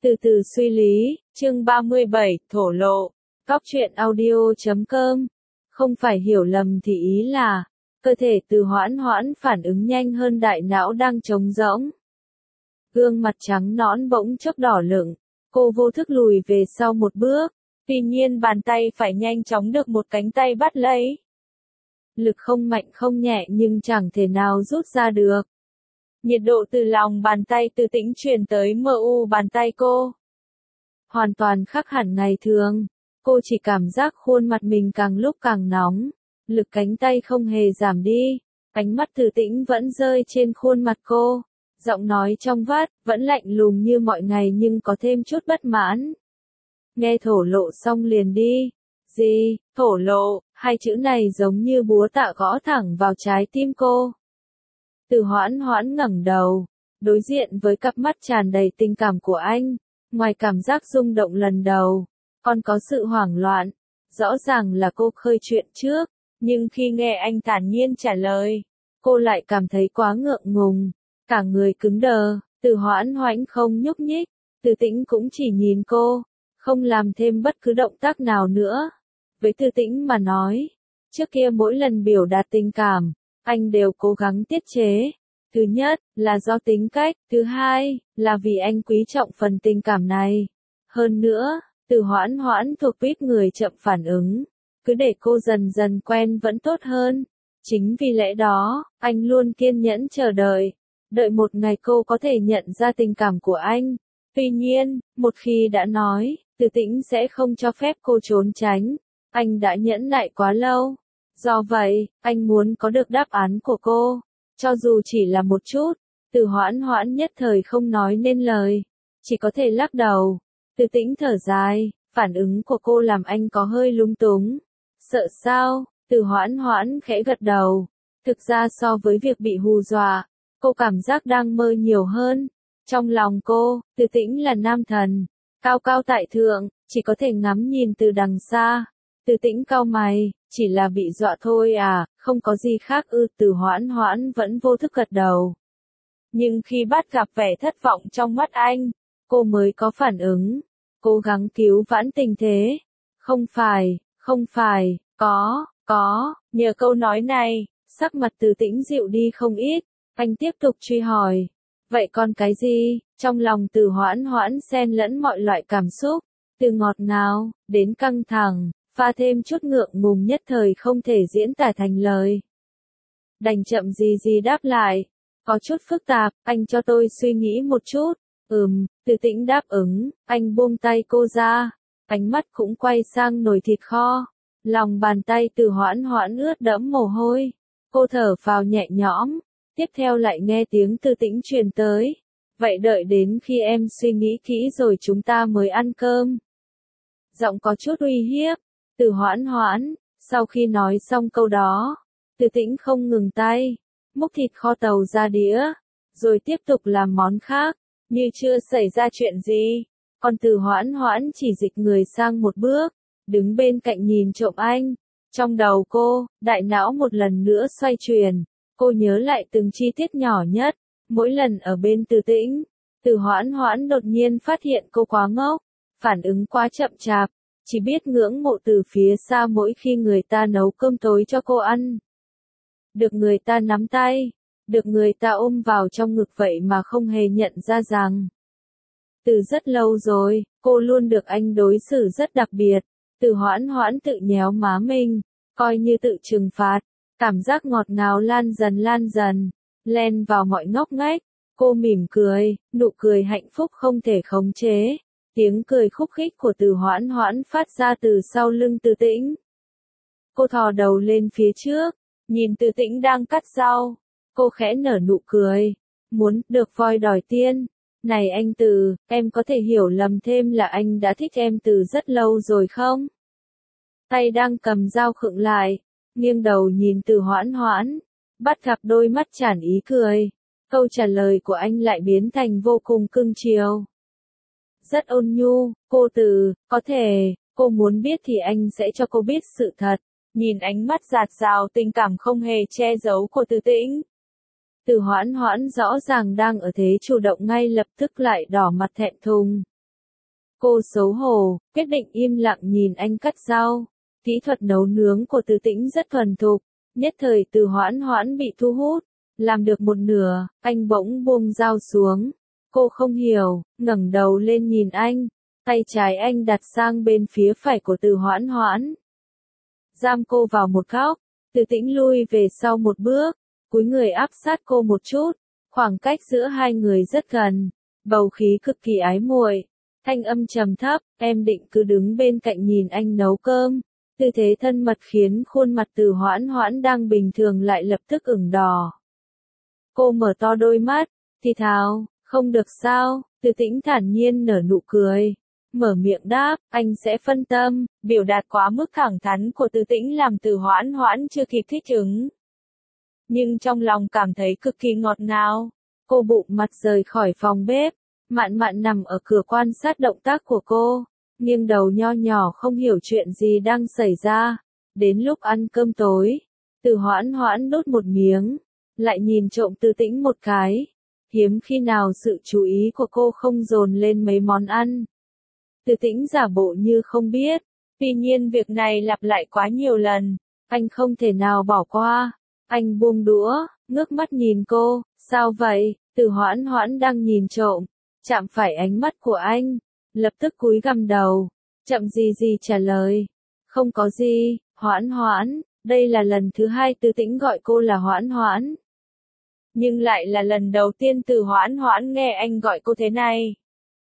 Từ từ suy lý, chương 37, thổ lộ. Cóc truyện audio.com. Không phải hiểu lầm thì ý là, cơ thể Từ Hoãn Hoãn phản ứng nhanh hơn đại não đang trống rỗng. Gương mặt trắng nõn bỗng chốc đỏ lựng, cô vô thức lùi về sau một bước, tuy nhiên bàn tay phải nhanh chóng được một cánh tay bắt lấy. Lực không mạnh không nhẹ nhưng chẳng thể nào rút ra được. Nhiệt độ từ lòng bàn tay Từ Tĩnh truyền tới mu bàn tay cô. Hoàn toàn khác hẳn ngày thường, cô chỉ cảm giác khuôn mặt mình càng lúc càng nóng, lực cánh tay không hề giảm đi, ánh mắt Từ Tĩnh vẫn rơi trên khuôn mặt cô, giọng nói trong vắt, vẫn lạnh lùng như mọi ngày nhưng có thêm chút bất mãn. Nghe thổ lộ xong liền đi. Gì, thổ lộ, hai chữ này giống như búa tạ gõ thẳng vào trái tim cô. Từ Hoãn Hoãn ngẩng đầu, đối diện với cặp mắt tràn đầy tình cảm của anh, ngoài cảm giác rung động lần đầu, còn có sự hoảng loạn. Rõ ràng là cô khơi chuyện trước, nhưng khi nghe anh thản nhiên trả lời, cô lại cảm thấy quá ngượng ngùng, cả người cứng đờ. Từ Hoãn Hoãn không nhúc nhích, Từ Tĩnh cũng chỉ nhìn cô, không làm thêm bất cứ động tác nào nữa. Với Từ Tĩnh mà nói, trước kia mỗi lần biểu đạt tình cảm, anh đều cố gắng tiết chế. Thứ nhất, là do tính cách, thứ hai, là vì anh quý trọng phần tình cảm này. Hơn nữa, Từ Hoãn Hoãn thuộc tuýp người chậm phản ứng, cứ để cô dần dần quen vẫn tốt hơn. Chính vì lẽ đó, anh luôn kiên nhẫn chờ đợi, đợi một ngày cô có thể nhận ra tình cảm của anh. Tuy nhiên, một khi đã nói, Từ Tĩnh sẽ không cho phép cô trốn tránh. Anh đã nhẫn nại quá lâu. Do vậy, anh muốn có được đáp án của cô, cho dù chỉ là một chút. Từ Hoãn Hoãn nhất thời không nói nên lời, chỉ có thể lắc đầu. Từ Tĩnh thở dài, phản ứng của cô làm anh có hơi lung túng. Sợ sao? Từ Hoãn Hoãn khẽ gật đầu. Thực ra so với việc bị hù dọa, cô cảm giác đang mơ nhiều hơn. Trong lòng cô, Từ Tĩnh là nam thần, cao cao tại thượng, chỉ có thể ngắm nhìn từ đằng xa. Từ Tĩnh cau mày, chỉ là bị dọa thôi à, không có gì khác ư? Từ Hoãn Hoãn vẫn vô thức gật đầu. Nhưng khi bắt gặp vẻ thất vọng trong mắt anh, cô mới có phản ứng, cố gắng cứu vãn tình thế. Không phải, có, nhờ câu nói này, sắc mặt Từ Tĩnh dịu đi không ít, anh tiếp tục truy hỏi. Vậy còn cái gì? Trong lòng Từ Hoãn Hoãn xen lẫn mọi loại cảm xúc, từ ngọt ngào, đến căng thẳng, pha thêm chút ngượng ngùng nhất thời không thể diễn tả thành lời. Đành chậm gì đáp lại, có chút phức tạp, anh cho tôi suy nghĩ một chút. Từ Tĩnh đáp ứng, anh buông tay cô ra, ánh mắt cũng quay sang nồi thịt kho. Lòng bàn tay Từ Hoãn Hoãn ướt đẫm mồ hôi, cô thở phào nhẹ nhõm, tiếp theo lại nghe tiếng Từ Tĩnh truyền tới. Vậy đợi đến khi em suy nghĩ kỹ rồi chúng ta mới ăn cơm. Giọng có chút uy hiếp. Từ Hoãn Hoãn, sau khi nói xong câu đó, Từ Tĩnh không ngừng tay, múc thịt kho tàu ra đĩa, rồi tiếp tục làm món khác, như chưa xảy ra chuyện gì. Còn Từ Hoãn Hoãn chỉ dịch người sang một bước, đứng bên cạnh nhìn trộm anh. Trong đầu cô, đại não một lần nữa xoay chuyển, cô nhớ lại từng chi tiết nhỏ nhất, mỗi lần ở bên Từ Tĩnh. Từ Hoãn Hoãn đột nhiên phát hiện cô quá ngốc, phản ứng quá chậm chạp. Chỉ biết ngưỡng mộ từ phía xa mỗi khi người ta nấu cơm tối cho cô ăn. Được người ta nắm tay, được người ta ôm vào trong ngực vậy mà không hề nhận ra rằng. Từ rất lâu rồi, cô luôn được anh đối xử rất đặc biệt. Từ Hoãn Hoãn tự nhéo má mình, coi như tự trừng phạt. Cảm giác ngọt ngào lan dần, len vào mọi ngóc ngách. Cô mỉm cười, nụ cười hạnh phúc không thể khống chế. Tiếng cười khúc khích của Từ Hoãn Hoãn phát ra từ sau lưng Từ Tĩnh. Cô thò đầu lên phía trước, nhìn Từ Tĩnh đang cắt rau. Cô khẽ nở nụ cười. Muốn được voi đòi tiên. Này anh Từ, em có thể hiểu lầm thêm là anh đã thích em từ rất lâu rồi không? Tay đang cầm dao khựng lại, nghiêng đầu nhìn Từ Hoãn Hoãn, bắt gặp đôi mắt tràn ý cười. Câu trả lời của anh lại biến thành vô cùng cưng chiều. Rất ôn nhu, cô Từ, có thể, cô muốn biết thì anh sẽ cho cô biết sự thật. Nhìn ánh mắt dạt dào tình cảm không hề che giấu của Từ Tĩnh. Từ Hoãn Hoãn rõ ràng đang ở thế chủ động ngay lập tức lại đỏ mặt thẹn thùng. Cô xấu hổ, quyết định im lặng nhìn anh cắt rau. Kỹ thuật nấu nướng của Từ Tĩnh rất thuần thục, nhất thời Từ Hoãn Hoãn bị thu hút. Làm được một nửa, anh bỗng buông dao xuống. Cô không hiểu, ngẩng đầu lên nhìn anh. Tay trái anh đặt sang bên phía phải của Từ Hoãn Hoãn. Giam cô vào một góc, Từ Tĩnh lui về sau một bước, cúi người áp sát cô một chút. Khoảng cách giữa hai người rất gần, bầu khí cực kỳ ái muội. Thanh âm trầm thấp, em định cứ đứng bên cạnh nhìn anh nấu cơm. Tư thế thân mật khiến khuôn mặt Từ Hoãn Hoãn đang bình thường lại lập tức ửng đỏ. Cô mở to đôi mắt, thì thào, không được sao, Từ Tĩnh thản nhiên nở nụ cười. Mở miệng đáp, anh sẽ phân tâm. Biểu đạt quá mức thẳng thắn của Từ Tĩnh làm Từ Hoãn Hoãn chưa kịp thích ứng. Nhưng trong lòng cảm thấy cực kỳ ngọt ngào. Cô bụng mặt rời khỏi phòng bếp. Mạn Mạn nằm ở cửa quan sát động tác của cô, nghiêng đầu nho nhỏ không hiểu chuyện gì đang xảy ra. Đến lúc ăn cơm tối, Từ Hoãn Hoãn đút một miếng, lại nhìn trộm Từ Tĩnh một cái. Hiếm khi nào sự chú ý của cô không dồn lên mấy món ăn. Từ Tĩnh giả bộ như không biết, tuy nhiên việc này lặp lại quá nhiều lần, anh không thể nào bỏ qua. Anh buông đũa, ngước mắt nhìn cô, sao vậy? Từ Hoãn Hoãn đang nhìn trộm, chạm phải ánh mắt của anh, lập tức cúi gằm đầu, chậm gì gì trả lời. Không có gì, Hoãn Hoãn, đây là lần thứ hai Từ Tĩnh gọi cô là Hoãn Hoãn. Nhưng lại là lần đầu tiên Từ Hoãn Hoãn nghe anh gọi cô thế này.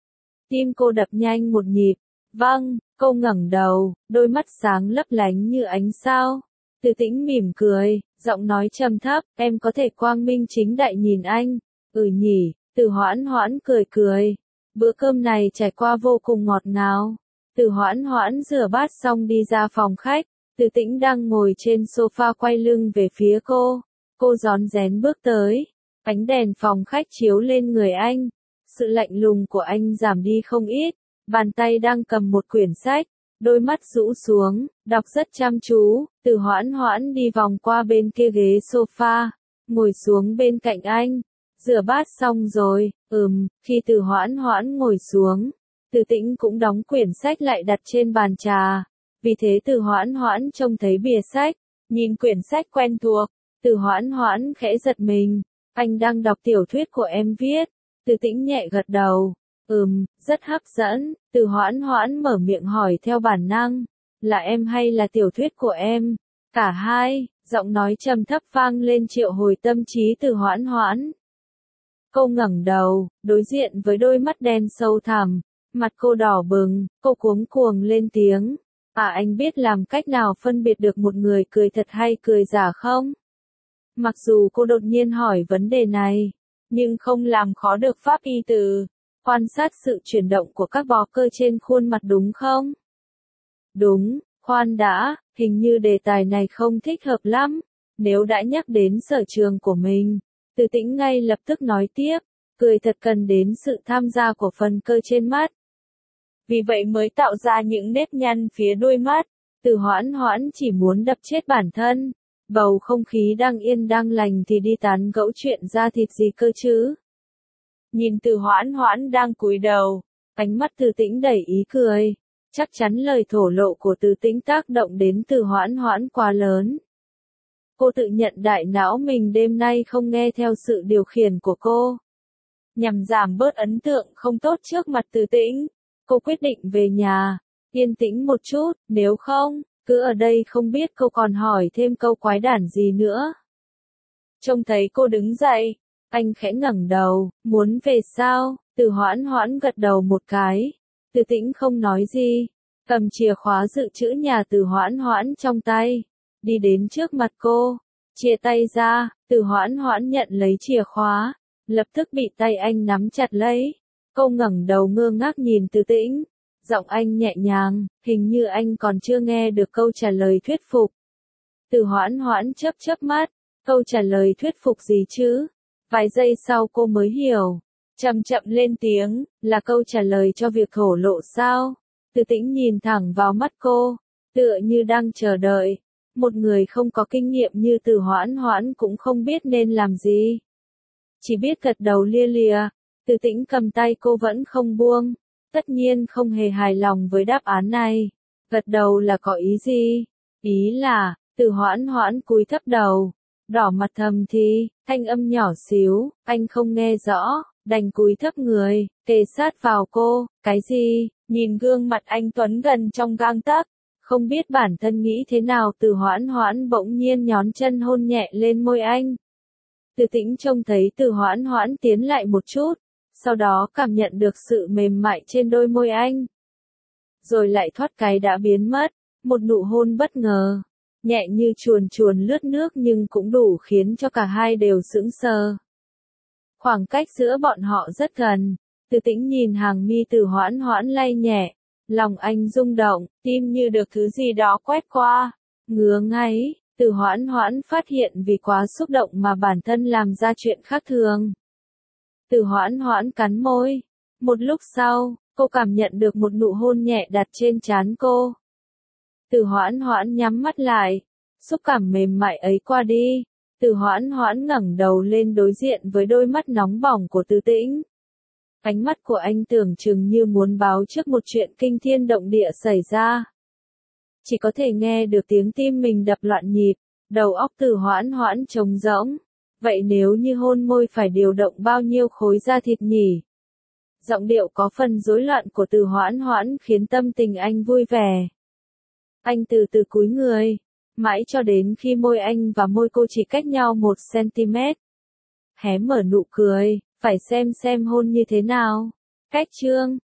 Tim cô đập nhanh một nhịp. Vâng, cô ngẩng đầu, đôi mắt sáng lấp lánh như ánh sao. Từ Tĩnh mỉm cười, giọng nói trầm thấp, em có thể quang minh chính đại nhìn anh. Ừ nhỉ, Từ Hoãn Hoãn cười cười. Bữa cơm này trải qua vô cùng ngọt ngào. Từ Hoãn Hoãn rửa bát xong đi ra phòng khách. Từ Tĩnh đang ngồi trên sofa quay lưng về phía cô. Cô rón rén bước tới. Ánh đèn phòng khách chiếu lên người anh. Sự lạnh lùng của anh giảm đi không ít. Bàn tay đang cầm một quyển sách. Đôi mắt rũ xuống, đọc rất chăm chú. Từ Hoãn Hoãn đi vòng qua bên kia ghế sofa, ngồi xuống bên cạnh anh. Rửa bát xong rồi, khi Từ Hoãn Hoãn ngồi xuống, Từ Tĩnh cũng đóng quyển sách lại đặt trên bàn trà. Vì thế Từ Hoãn Hoãn trông thấy bìa sách, nhìn quyển sách quen thuộc. Từ Hoãn Hoãn khẽ giật mình, anh đang đọc tiểu thuyết của em viết. Từ Tĩnh nhẹ gật đầu, rất hấp dẫn. Từ Hoãn Hoãn mở miệng hỏi theo bản năng, là em hay là tiểu thuyết của em? Cả hai, giọng nói trầm thấp vang lên triệu hồi tâm trí Từ Hoãn Hoãn. Cô ngẩng đầu, đối diện với đôi mắt đen sâu thẳm, mặt cô đỏ bừng, cô cuống cuồng lên tiếng. Anh biết làm cách nào phân biệt được một người cười thật hay cười giả không? Mặc dù cô đột nhiên hỏi vấn đề này, nhưng không làm khó được pháp y từ. Quan sát sự chuyển động của các bó cơ trên khuôn mặt đúng không? Đúng, khoan đã, hình như đề tài này không thích hợp lắm. Nếu đã nhắc đến sở trường của mình, Từ Tĩnh ngay lập tức nói tiếp, cười thật cần đến sự tham gia của phần cơ trên mắt. Vì vậy mới tạo ra những nếp nhăn phía đuôi mắt. Từ Hoãn Hoãn chỉ muốn đập chết bản thân. Bầu không khí đang yên đang lành thì đi tán gẫu chuyện da thịt gì cơ chứ? Nhìn Từ Hoãn Hoãn đang cúi đầu, ánh mắt Từ Tĩnh đầy ý cười. Chắc chắn lời thổ lộ của Từ Tĩnh tác động đến Từ Hoãn Hoãn quá lớn. Cô tự nhận đại não mình đêm nay không nghe theo sự điều khiển của cô. Nhằm giảm bớt ấn tượng không tốt trước mặt Từ Tĩnh, cô quyết định về nhà, yên tĩnh một chút, nếu không, cứ ở đây không biết cô còn hỏi thêm câu quái đản gì nữa. Trông thấy cô đứng dậy, anh khẽ ngẩng đầu, muốn về sao? Từ Hoãn Hoãn gật đầu một cái. Từ Tĩnh không nói gì, cầm chìa khóa dự trữ nhà Từ Hoãn Hoãn trong tay, đi đến trước mặt cô, chia tay ra. Từ Hoãn Hoãn nhận lấy chìa khóa, lập tức bị tay anh nắm chặt lấy. Cô ngẩng đầu ngơ ngác nhìn Từ Tĩnh, giọng anh nhẹ nhàng, hình như anh còn chưa nghe được câu trả lời thuyết phục. Từ Hoãn Hoãn chớp chớp mắt, câu trả lời thuyết phục gì chứ? Vài giây sau cô mới hiểu, chậm chậm lên tiếng, là câu trả lời cho việc thổ lộ sao? Từ Tĩnh nhìn thẳng vào mắt cô, tựa như đang chờ đợi. Một người không có kinh nghiệm như Từ Hoãn Hoãn cũng không biết nên làm gì. Chỉ biết gật đầu lia lịa. Từ Tĩnh cầm tay cô vẫn không buông. tất nhiên không hề hài lòng với đáp án này. Gật đầu là có ý gì? Ý là, Từ Hoãn Hoãn cúi thấp đầu, đỏ mặt thầm thì, thanh âm nhỏ xíu, anh không nghe rõ, đành cúi thấp người, kề sát vào cô, cái gì? Nhìn gương mặt anh Tuấn gần trong gang tấc, không biết bản thân nghĩ thế nào. Từ Hoãn Hoãn bỗng nhiên nhón chân hôn nhẹ lên môi anh. Từ Tĩnh trông thấy Từ Hoãn Hoãn tiến lại một chút, sau đó cảm nhận được sự mềm mại trên đôi môi anh. Rồi lại thoát cái đã biến mất, một nụ hôn bất ngờ, nhẹ như chuồn chuồn lướt nước nhưng cũng đủ khiến cho cả hai đều sững sờ. Khoảng cách giữa bọn họ rất gần, Từ Tĩnh nhìn hàng mi Từ Hoãn Hoãn lay nhẹ, lòng anh rung động, tim như được thứ gì đó quét qua, ngứa ngáy. Từ Hoãn Hoãn phát hiện vì quá xúc động mà bản thân làm ra chuyện khác thường. Từ Hoãn Hoãn cắn môi. Một lúc sau, cô cảm nhận được một nụ hôn nhẹ đặt trên trán cô. Từ Hoãn Hoãn nhắm mắt lại, xúc cảm mềm mại ấy qua đi. Từ Hoãn Hoãn ngẩng đầu lên đối diện với đôi mắt nóng bỏng của Từ Tĩnh. Ánh mắt của anh tưởng chừng như muốn báo trước một chuyện kinh thiên động địa xảy ra. Chỉ có thể nghe được tiếng tim mình đập loạn nhịp, đầu óc Từ Hoãn Hoãn trống rỗng. Vậy nếu như hôn môi phải điều động bao nhiêu khối da thịt nhỉ? Giọng điệu có phần rối loạn của Từ Hoãn Hoãn khiến tâm tình anh vui vẻ. Anh từ từ cúi người, mãi cho đến khi môi anh và môi cô chỉ cách nhau 1 cm. Hé mở nụ cười, phải xem hôn như thế nào. Cách chương